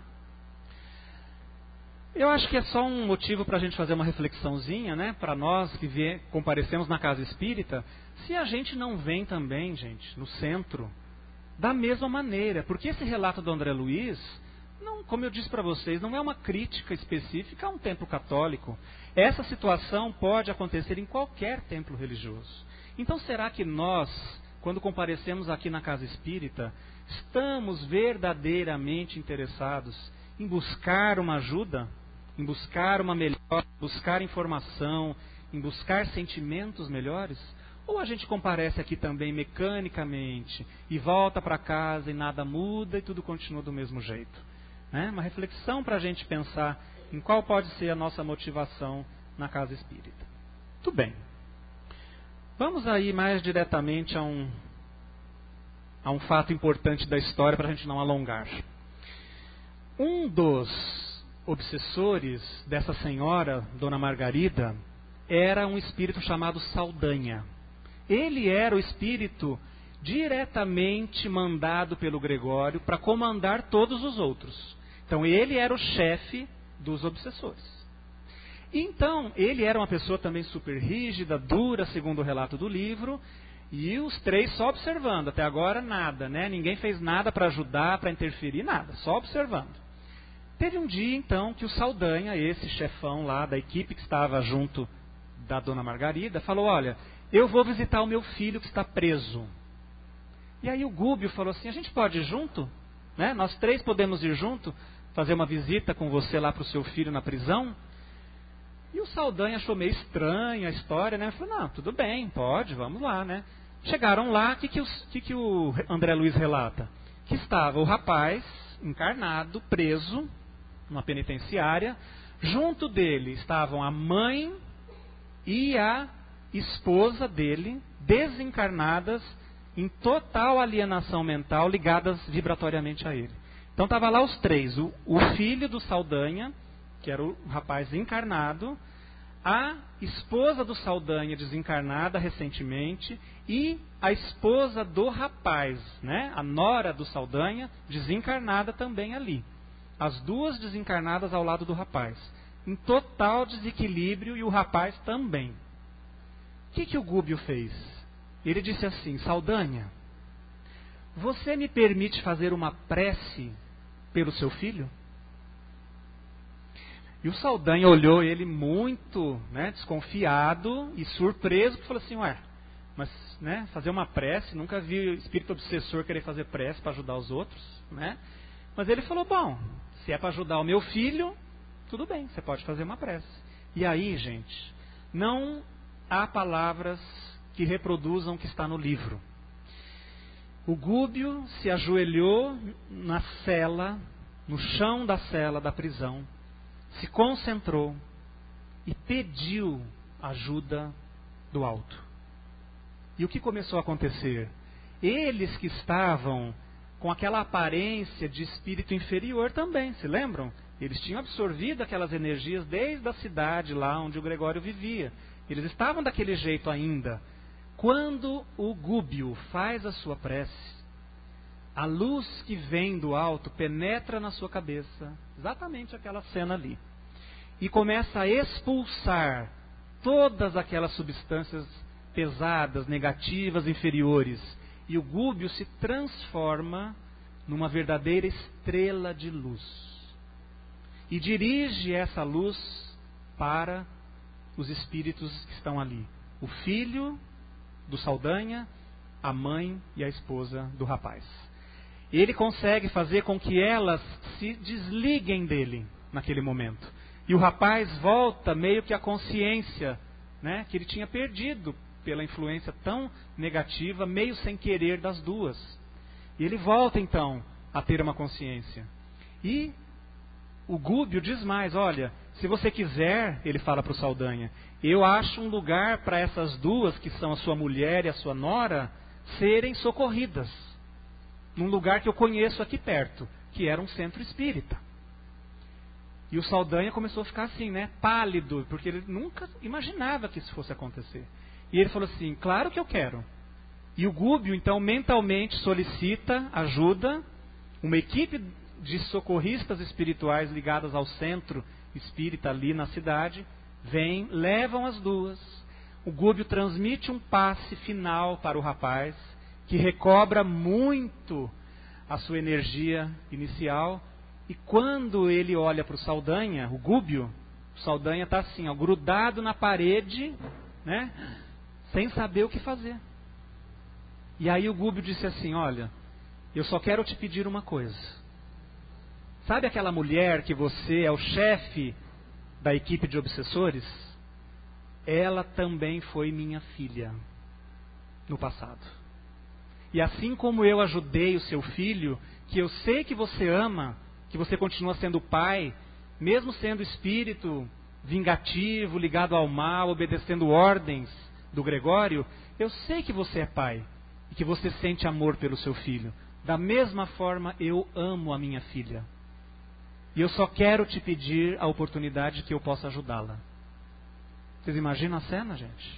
Eu acho que é só um motivo para a gente fazer uma reflexãozinha, né? Para nós que vê, comparecemos na casa espírita, se a gente não vem também, gente, no centro, da mesma maneira. Porque esse relato do André Luiz, não, como eu disse para vocês, não é uma crítica específica a um templo católico. Essa situação pode acontecer em qualquer templo religioso. Então será que nós, quando comparecemos aqui na casa espírita, estamos verdadeiramente interessados em buscar uma ajuda? Em buscar uma melhor, buscar informação, em buscar sentimentos melhores? Ou a gente comparece aqui também mecanicamente e volta para casa e nada muda e tudo continua do mesmo jeito? Né? Uma reflexão para a gente pensar em qual pode ser a nossa motivação na casa espírita. Tudo bem. Vamos aí mais diretamente a um, a um fato importante da história para a gente não alongar. Um dos obsessores dessa senhora, Dona Margarida, era um espírito chamado Saldanha. Ele era o espírito diretamente mandado pelo Gregório para comandar todos os outros. Então ele era o chefe dos obsessores. Então ele era uma pessoa também super rígida, dura, segundo o relato do livro, e os três só observando. Até agora nada, né? Ninguém fez nada para ajudar, para interferir, nada, só observando. Teve um dia, então, que o Saldanha, esse chefão lá da equipe que estava junto da Dona Margarida, falou, olha, eu vou visitar o meu filho que está preso. E aí o Gúbio falou assim, a gente pode ir junto? Né? Nós três podemos ir junto, fazer uma visita com você lá para o seu filho na prisão? E o Saldanha achou meio estranha a história, né? Ele falou, não, tudo bem, pode, vamos lá, né? Chegaram lá, o que, que, que, que o André Luiz relata? Que estava o rapaz encarnado, preso, numa penitenciária. Junto dele estavam a mãe e a esposa dele, desencarnadas, em total alienação mental, ligadas vibratoriamente a ele. Então estava lá os três, o, o filho do Saldanha, que era o rapaz encarnado, a esposa do Saldanha desencarnada recentemente e a esposa do rapaz, né? A nora do Saldanha, desencarnada também ali. As duas desencarnadas ao lado do rapaz. Em total desequilíbrio e o rapaz também. O que, que o Gúbio fez? Ele disse assim, Saldanha, você me permite fazer uma prece pelo seu filho? E o Saldanha olhou ele muito, né, desconfiado e surpreso, porque falou assim, ué, mas, né, fazer uma prece, nunca vi espírito obsessor querer fazer prece para ajudar os outros, né? Mas ele falou, bom, se é para ajudar o meu filho, tudo bem, você pode fazer uma prece. E aí, gente, não há palavras que reproduzam o que está no livro. O Gúbio se ajoelhou na cela, no chão da cela da prisão, se concentrou e pediu ajuda do alto. E o que começou a acontecer? Eles que estavam com aquela aparência de espírito inferior também, se lembram? Eles tinham absorvido aquelas energias desde a cidade lá onde o Gregório vivia. Eles estavam daquele jeito ainda. Quando o Gúbio faz a sua prece, A luz que vem do alto penetra na sua cabeça, exatamente aquela cena ali, e começa a expulsar todas aquelas substâncias pesadas, negativas, inferiores. E o Gúbio se transforma numa verdadeira estrela de luz. E dirige essa luz para os espíritos que estão ali. O filho do Saldanha, a mãe e a esposa do rapaz. Ele consegue fazer com que elas se desliguem dele naquele momento. E o rapaz volta meio que à consciência, né, que ele tinha perdido pela influência tão negativa, meio sem querer das duas. E ele volta então a ter uma consciência. E o Gúbio diz mais, olha, se você quiser, ele fala para o Saldanha, eu acho um lugar para essas duas, que são a sua mulher e a sua nora, serem socorridas. Num lugar que eu conheço aqui perto, que era um centro espírita. E o Saldanha começou a ficar assim, né, pálido, porque ele nunca imaginava que isso fosse acontecer. E ele falou assim, claro que eu quero. E o Gúbio, então, mentalmente solicita ajuda, uma equipe de socorristas espirituais ligadas ao centro espírita ali na cidade, vêm, levam as duas. O Gúbio transmite um passe final para o rapaz, que recobra muito a sua energia inicial. E quando ele olha para o Saldanha, o Gúbio, o Saldanha está assim, ó, grudado na parede, né, sem saber o que fazer. E aí o Gúbio disse assim, olha, eu só quero te pedir uma coisa. Sabe aquela mulher que você é o chefe da equipe de obsessores? Ela também foi minha filha no passado. E assim como eu ajudei o seu filho, que eu sei que você ama, que você continua sendo pai, mesmo sendo espírito vingativo, ligado ao mal, obedecendo ordens do Gregório, eu sei que você é pai e que você sente amor pelo seu filho. Da mesma forma, eu amo a minha filha. E eu só quero te pedir a oportunidade que eu possa ajudá-la. Vocês imaginam a cena, gente?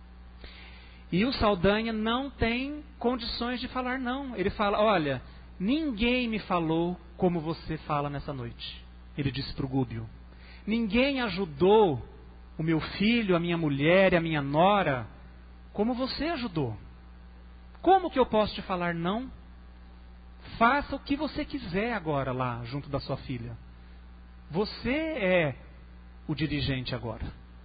E o Saldanha não tem condições de falar não. Ele fala, olha, ninguém me falou como você fala nessa noite. Ele disse para o Gúbio. Ninguém ajudou o meu filho, a minha mulher e a minha nora como você ajudou. Como que eu posso te falar não? Faça o que você quiser agora lá, junto da sua filha. Você é o dirigente agora.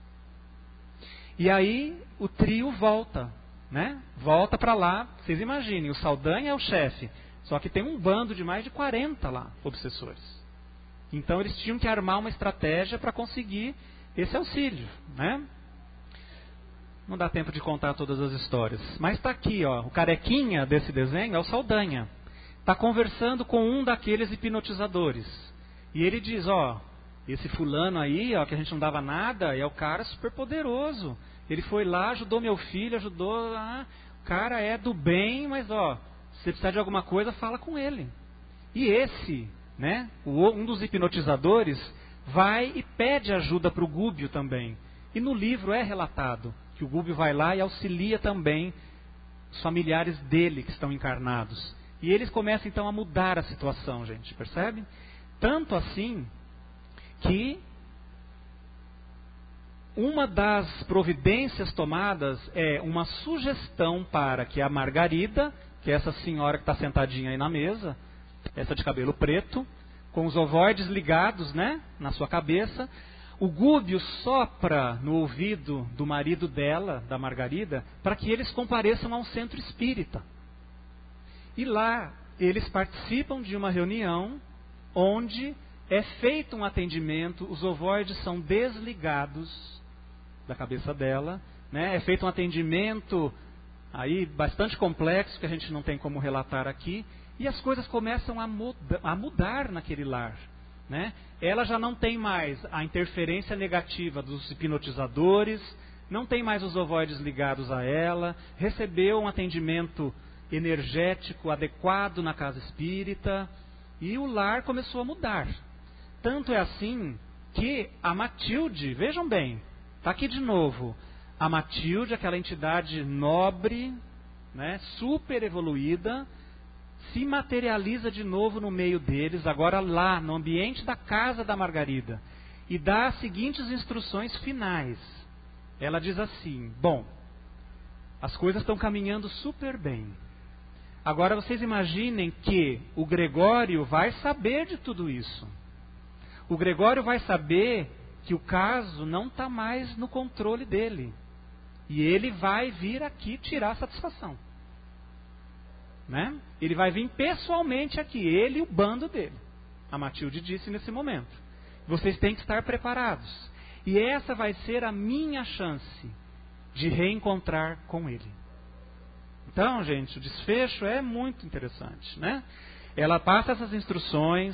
E aí o trio volta, né? Volta para lá. Vocês imaginem, o Saldanha é o chefe, só que tem um bando de mais de quarenta lá, obsessores. Então eles tinham que armar uma estratégia para conseguir esse auxílio, né? Não dá tempo de contar todas as histórias. Mas está aqui, ó, o carequinha desse desenho é o Saldanha. Está conversando com um daqueles hipnotizadores. E ele diz, ó, esse fulano aí, ó, que a gente não dava nada, é o cara super poderoso. Ele foi lá, ajudou meu filho, ajudou... Ah, o cara é do bem, mas ó, se você precisar de alguma coisa, fala com ele. E esse, né, o, um dos hipnotizadores, vai e pede ajuda para o Gúbio também. E no livro é relatado que o Gúbio vai lá e auxilia também os familiares dele que estão encarnados. E eles começam então a mudar a situação, gente, percebe? Tanto assim que uma das providências tomadas é uma sugestão para que a Margarida, que é essa senhora que está sentadinha aí na mesa, essa de cabelo preto, com os ovoides ligados, né, na sua cabeça, o Gúbio sopra no ouvido do marido dela, da Margarida, para que eles compareçam a um centro espírita. E lá eles participam de uma reunião onde é feito um atendimento, os ovoides são desligados da cabeça dela, né? É feito um atendimento aí bastante complexo, que a gente não tem como relatar aqui, e as coisas começam a, muda, a mudar naquele lar, né? Ela já não tem mais a interferência negativa dos hipnotizadores, não tem mais os ovoides ligados a ela, recebeu um atendimento energético adequado na casa espírita, e o lar começou a mudar. Tanto é assim que a Matilde, vejam bem, está aqui de novo, a Matilde, aquela entidade nobre, né, super evoluída, se materializa de novo no meio deles, agora lá, no ambiente da casa da Margarida, e dá as seguintes instruções finais. Ela diz assim: bom, as coisas estão caminhando super bem. Agora vocês imaginem que o Gregório vai saber de tudo isso. O Gregório vai saber que o caso não está mais no controle dele. E ele vai vir aqui tirar satisfação. Né? Ele vai vir pessoalmente aqui, ele e o bando dele. A Matilde disse nesse momento: vocês têm que estar preparados. E essa vai ser a minha chance de reencontrar com ele. Então, gente, o desfecho é muito interessante, né? Ela passa essas instruções.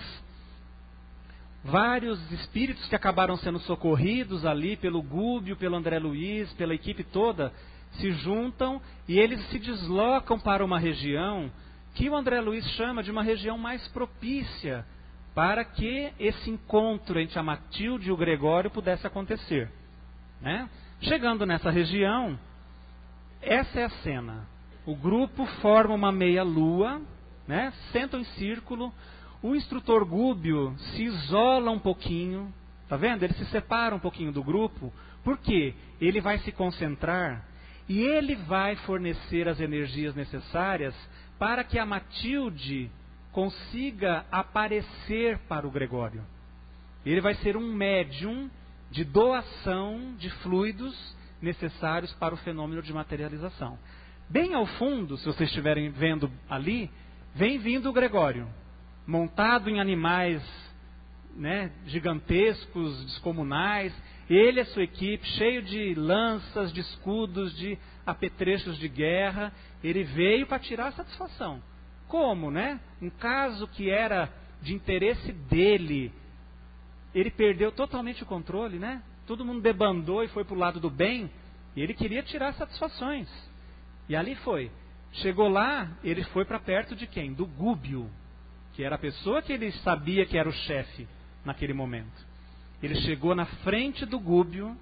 Vários espíritos que acabaram sendo socorridos ali pelo Gúbio, pelo André Luiz, pela equipe toda, se juntam e eles se deslocam para uma região que o André Luiz chama de uma região mais propícia para que esse encontro entre a Matilde e o Gregório pudesse acontecer. Né? Chegando nessa região, essa é a cena. O grupo forma uma meia-lua, né? Sentam em círculo. O instrutor Gúbio se isola um pouquinho, tá vendo? Ele se separa um pouquinho do grupo, porque ele vai se concentrar e ele vai fornecer as energias necessárias para que a Matilde consiga aparecer para o Gregório. Ele vai ser um médium de doação de fluidos necessários para o fenômeno de materialização. Bem ao fundo, se vocês estiverem vendo ali, vem vindo o Gregório, montado em animais, né, gigantescos, descomunais, ele e a sua equipe, cheio de lanças, de escudos, de apetrechos de guerra. Ele veio para tirar satisfação. Como, né? Um caso que era de interesse dele, ele perdeu totalmente o controle, né? Todo mundo debandou e foi para o lado do bem, e ele queria tirar satisfações. E ali foi. Chegou lá, ele foi para perto de quem? Do Gúbio, que era a pessoa que ele sabia que era o chefe naquele momento. Ele chegou na frente do Gúbio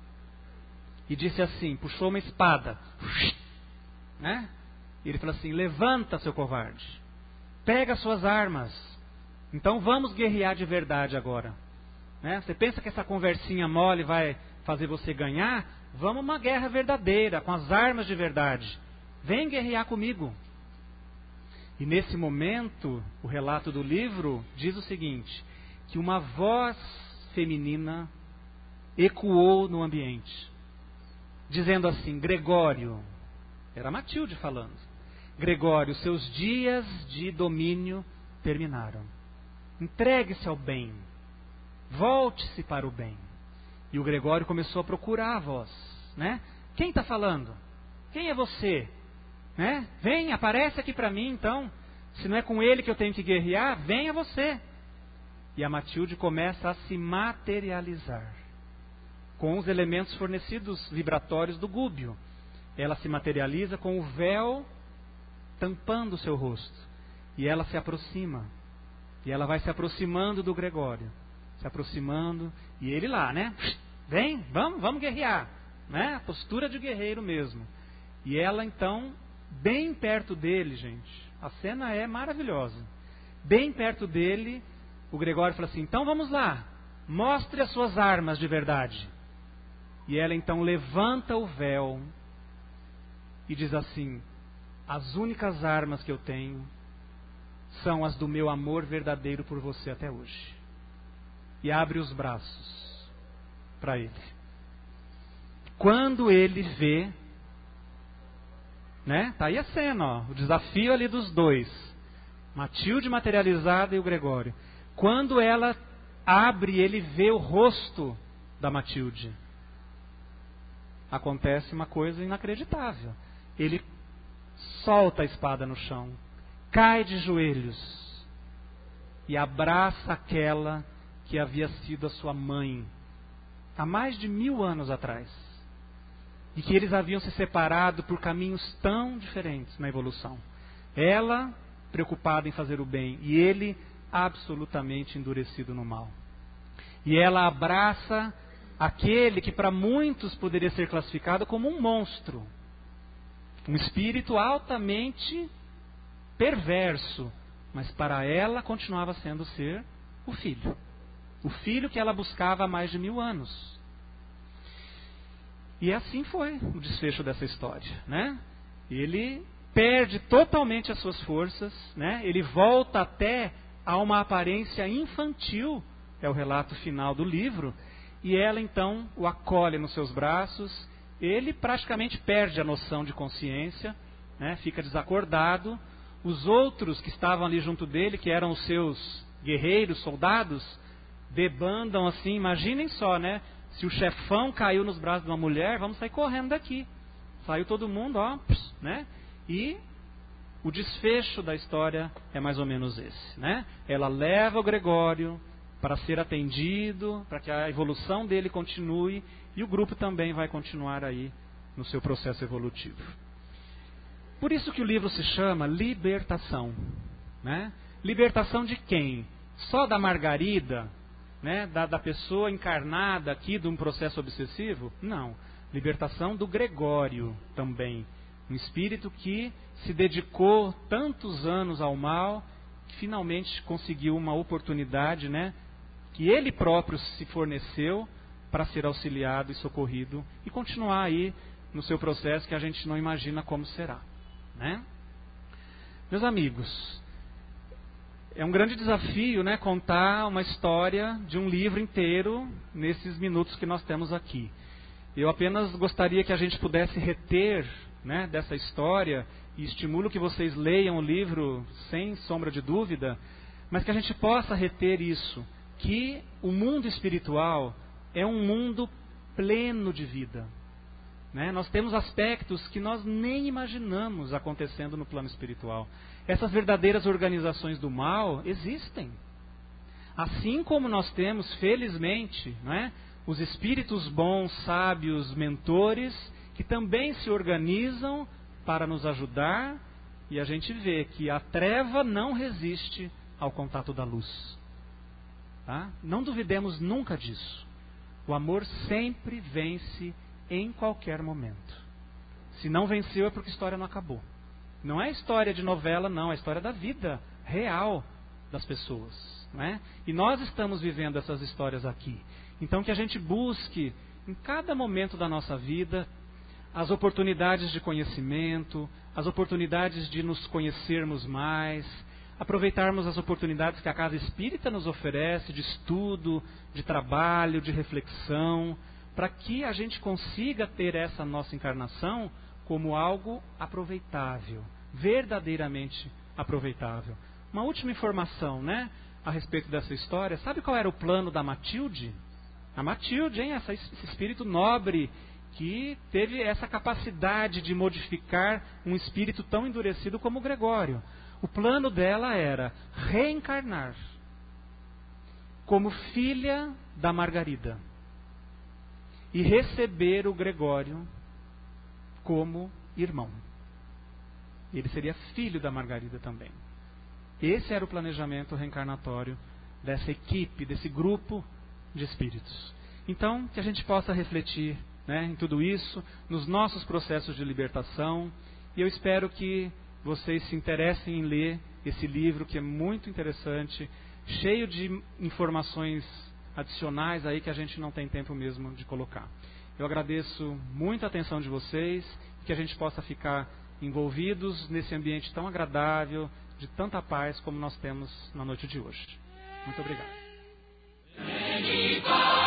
e disse assim, puxou uma espada, né? E ele falou assim: levanta, seu covarde, pega suas armas, então vamos guerrear de verdade agora. Né? Você pensa que essa conversinha mole vai fazer você ganhar? Vamos uma guerra verdadeira, com as armas de verdade. Vem guerrear comigo. E nesse momento, o relato do livro diz o seguinte, que uma voz feminina ecoou no ambiente, dizendo assim: Gregório, era Matilde falando, Gregório, seus dias de domínio terminaram. Entregue-se ao bem, volte-se para o bem. E o Gregório começou a procurar a voz, né? Quem está falando? Quem é você? Né? Vem, aparece aqui para mim então. Se não é com ele que eu tenho que guerrear, venha você. E a Matilde começa a se materializar com os elementos fornecidos vibratórios do Gúbio. Ela se materializa com o véu tampando o seu rosto. E ela se aproxima. E ela vai se aproximando do Gregório. Se aproximando. E ele lá, né? Vem, vamos, vamos guerrear. Né? A postura de guerreiro mesmo. E ela então, bem perto dele, gente. A cena é maravilhosa. Bem perto dele, o Gregório fala assim: então vamos lá. Mostre as suas armas de verdade. E ela então levanta o véu e diz assim: as únicas armas que eu tenho são as do meu amor verdadeiro por você até hoje. E abre os braços para ele. Quando ele vê, né? Tá aí a cena, ó, o desafio ali dos dois, Matilde materializada e o Gregório. Quando ela abre, ele vê o rosto da Matilde. Acontece uma coisa inacreditável. Ele solta a espada no chão, cai de joelhos e abraça aquela que havia sido a sua mãe há mais de mil anos atrás. E que eles haviam se separado por caminhos tão diferentes na evolução. Ela preocupada em fazer o bem e ele absolutamente endurecido no mal. E ela abraça aquele que para muitos poderia ser classificado como um monstro. Um espírito altamente perverso, mas para ela continuava sendo ser o filho. O filho que ela buscava há mais de mil anos. E assim foi o desfecho dessa história, né? Ele perde totalmente as suas forças, né? Ele volta até a uma aparência infantil, é o relato final do livro, e ela então o acolhe nos seus braços. Ele praticamente perde a noção de consciência, né? Fica desacordado. Os outros que estavam ali junto dele, que eram os seus guerreiros, soldados, debandam assim, imaginem só, né? Se o chefão caiu nos braços de uma mulher, vamos sair correndo daqui. Saiu todo mundo, ó, né? E o desfecho da história é mais ou menos esse, né? Ela leva o Gregório para ser atendido, para que a evolução dele continue, e o grupo também vai continuar aí no seu processo evolutivo. Por isso que o livro se chama Libertação, né? Libertação de quem? Só da Margarida? Né, da, da pessoa encarnada aqui de um processo obsessivo? Não. Libertação do Gregório também. Um espírito que se dedicou tantos anos ao mal, que finalmente conseguiu uma oportunidade, né, que ele próprio se forneceu para ser auxiliado e socorrido e continuar aí no seu processo que a gente não imagina como será, né? Meus amigos, é um grande desafio, né, contar uma história de um livro inteiro nesses minutos que nós temos aqui. Eu apenas gostaria que a gente pudesse reter, né, dessa história, e estimulo que vocês leiam o livro sem sombra de dúvida, mas que a gente possa reter isso, que o mundo espiritual é um mundo pleno de vida. Né? Nós temos aspectos que nós nem imaginamos acontecendo no plano espiritual. Essas verdadeiras organizações do mal existem. Assim como nós temos, felizmente, né, os espíritos bons, sábios, mentores, que também se organizam para nos ajudar, e a gente vê que a treva não resiste ao contato da luz. Tá? Não duvidemos nunca disso. O amor sempre vence em qualquer momento. Se não venceu é porque a história não acabou. Não é história de novela, não. É história da vida real das pessoas. Não é? E nós estamos vivendo essas histórias aqui. Então que a gente busque, em cada momento da nossa vida, as oportunidades de conhecimento, as oportunidades de nos conhecermos mais, aproveitarmos as oportunidades que a Casa Espírita nos oferece, de estudo, de trabalho, de reflexão, para que a gente consiga ter essa nossa encarnação como algo aproveitável, verdadeiramente aproveitável. Uma última informação, né, a respeito dessa história. Sabe qual era o plano da Matilde? A Matilde, hein, essa, esse espírito nobre que teve essa capacidade de modificar um espírito tão endurecido como o Gregório. O plano dela era reencarnar como filha da Margarida e receber o Gregório como irmão. Ele seria filho da Margarida também. Esse era o planejamento reencarnatório dessa equipe, desse grupo de espíritos. Então, que a gente possa refletir, né, em tudo isso, nos nossos processos de libertação, e eu espero que vocês se interessem em ler esse livro, que é muito interessante, cheio de informações adicionais aí que a gente não tem tempo mesmo de colocar. Eu agradeço muito a atenção de vocês, que a gente possa ficar envolvidos nesse ambiente tão agradável, de tanta paz como nós temos na noite de hoje. Muito obrigado.